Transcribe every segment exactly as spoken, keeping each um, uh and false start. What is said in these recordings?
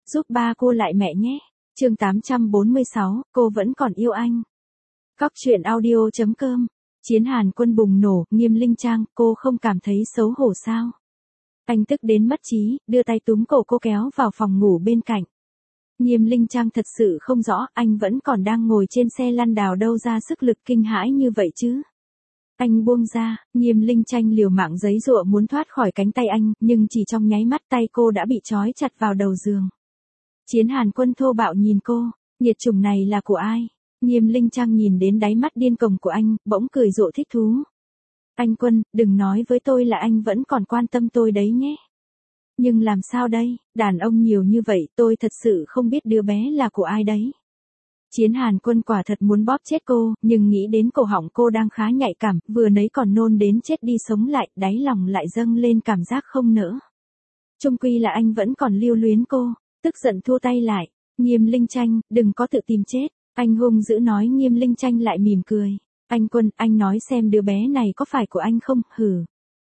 giúp ba cô lại mẹ nhé. Chương tám trăm bốn mươi sáu, cô vẫn còn yêu anh. Cóc truyện audio chấm com. Chiến Hàn Quân bùng nổ, Nghiêm Linh Trang, cô không cảm thấy xấu hổ sao? Anh tức đến mất trí, đưa tay túm cổ cô kéo vào phòng ngủ bên cạnh. Nghiêm Linh Trang thật sự không rõ, anh vẫn còn đang ngồi trên xe lăn đào đâu ra sức lực kinh hãi như vậy chứ. Anh buông ra, Nghiêm Linh Trang liều mạng giấy giụa muốn thoát khỏi cánh tay anh, nhưng chỉ trong nháy mắt tay cô đã bị trói chặt vào đầu giường. Chiến Hàn Quân thô bạo nhìn cô, nhiệt chủng này là của ai? Nghiêm Linh Trang nhìn đến đáy mắt điên cuồng của anh, bỗng cười rộ thích thú. Anh Quân, đừng nói với tôi là anh vẫn còn quan tâm tôi đấy nhé. Nhưng làm sao đây, đàn ông nhiều như vậy, tôi thật sự không biết đứa bé là của ai đấy. Chiến Hàn Quân quả thật muốn bóp chết cô, nhưng nghĩ đến cổ họng cô đang khá nhạy cảm, vừa nấy còn nôn đến chết đi sống lại, đáy lòng lại dâng lên cảm giác không nỡ. Chung quy là anh vẫn còn lưu luyến cô, tức giận thua tay lại. Nghiêm Linh Trang, đừng có tự tìm chết. Anh hung dữ nói. Nghiêm Linh Trang lại mỉm cười. Anh Quân, anh nói xem đứa bé này có phải của anh không, hử.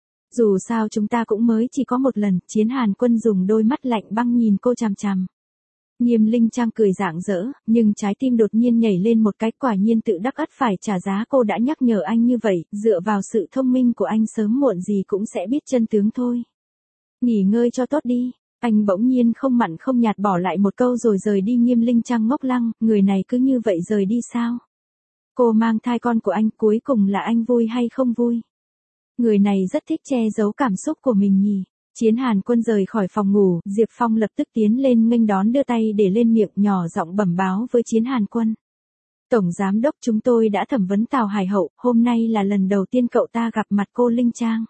Dù sao chúng ta cũng mới chỉ có một lần. Chiến Hàn Quân dùng đôi mắt lạnh băng nhìn cô chằm chằm. Nghiêm Linh Trang cười rạng rỡ, nhưng trái tim đột nhiên nhảy lên một cái, quả nhiên tự đắc ắt phải trả giá. Cô đã nhắc nhở anh như vậy, dựa vào sự thông minh của anh sớm muộn gì cũng sẽ biết chân tướng thôi. Nghỉ ngơi cho tốt đi. Anh bỗng nhiên không mặn không nhạt bỏ lại một câu rồi rời đi. Nghiêm Linh Trang ngốc lăng, người này cứ như vậy rời đi sao? Cô mang thai con của anh, cuối cùng là anh vui hay không vui? Người này rất thích che giấu cảm xúc của mình nhỉ. Chiến Hàn Quân rời khỏi phòng ngủ, Diệp Phong lập tức tiến lên nghênh đón, đưa tay để lên miệng, nhỏ giọng bẩm báo với Chiến Hàn Quân. Tổng giám đốc, chúng tôi đã thẩm vấn Tào Hải Hậu, hôm nay là lần đầu tiên cậu ta gặp mặt cô Linh Trang.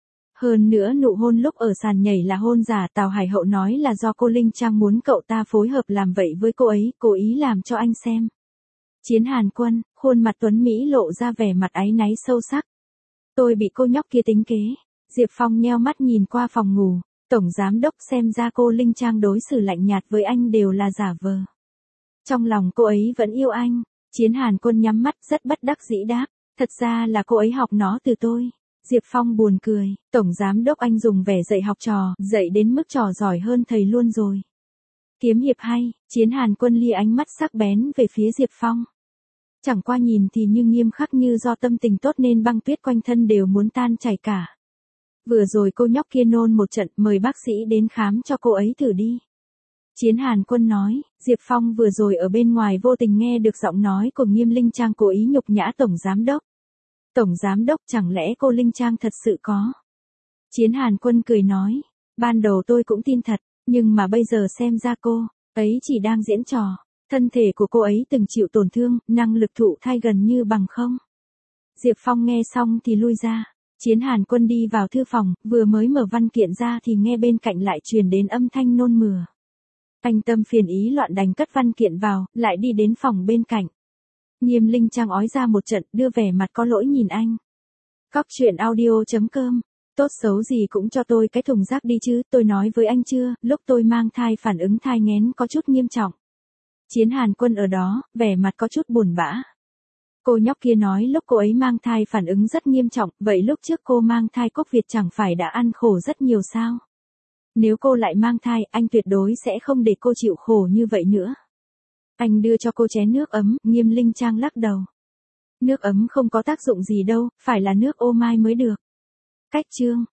Hơn nữa nụ hôn lúc ở sàn nhảy là hôn giả, Tào Hải Hậu nói là do cô Linh Trang muốn cậu ta phối hợp làm vậy với cô ấy, cố ý làm cho anh xem. Chiến Hàn Quân, khuôn mặt tuấn Mỹ lộ ra vẻ mặt áy náy sâu sắc. Tôi bị cô nhóc kia tính kế. Diệp Phong nheo mắt nhìn qua phòng ngủ. Tổng giám đốc, xem ra cô Linh Trang đối xử lạnh nhạt với anh đều là giả vờ. Trong lòng cô ấy vẫn yêu anh. Chiến Hàn Quân nhắm mắt rất bất đắc dĩ đáp. Thật ra là cô ấy học nó từ tôi. Diệp Phong buồn cười. Tổng giám đốc, anh dùng vẻ dạy học trò, dạy đến mức trò giỏi hơn thầy luôn rồi. Kiếm hiệp hay. Chiến Hàn Quân lia ánh mắt sắc bén về phía Diệp Phong. Chẳng qua nhìn thì như nghiêm khắc, như do tâm tình tốt nên băng tuyết quanh thân đều muốn tan chảy cả. Vừa rồi cô nhóc kia nôn một trận, mời bác sĩ đến khám cho cô ấy thử đi. Chiến Hàn Quân nói. Diệp Phong vừa rồi ở bên ngoài vô tình nghe được giọng nói của Nghiêm Linh Trang cố ý nhục nhã tổng giám đốc. Tổng giám đốc, chẳng lẽ cô Linh Trang thật sự có? Chiến Hàn Quân cười nói. Ban đầu tôi cũng tin thật, nhưng mà bây giờ xem ra cô ấy chỉ đang diễn trò. Thân thể của cô ấy từng chịu tổn thương, năng lực thụ thai gần như bằng không. Diệp Phong nghe xong thì lui ra. Chiến Hàn Quân đi vào thư phòng, vừa mới mở văn kiện ra thì nghe bên cạnh lại truyền đến âm thanh nôn mửa. Anh tâm phiền ý loạn đành cất văn kiện vào, lại đi đến phòng bên cạnh. Nghiêm Linh Trang ói ra một trận, đưa vẻ mặt có lỗi nhìn anh. Cóc truyện audio chấm com. Tốt xấu gì cũng cho tôi cái thùng rác đi chứ, tôi nói với anh chưa, lúc tôi mang thai phản ứng thai nghén có chút nghiêm trọng. Chiến Hàn Quân ở đó, vẻ mặt có chút buồn bã. Cô nhóc kia nói lúc cô ấy mang thai phản ứng rất nghiêm trọng, vậy lúc trước cô mang thai Cốc Việt chẳng phải đã ăn khổ rất nhiều sao? Nếu cô lại mang thai, anh tuyệt đối sẽ không để cô chịu khổ như vậy nữa. Anh đưa cho cô chén nước ấm. Nghiêm Linh Trang lắc đầu. Nước ấm không có tác dụng gì đâu, phải là nước ô mai mới được. Cách chương.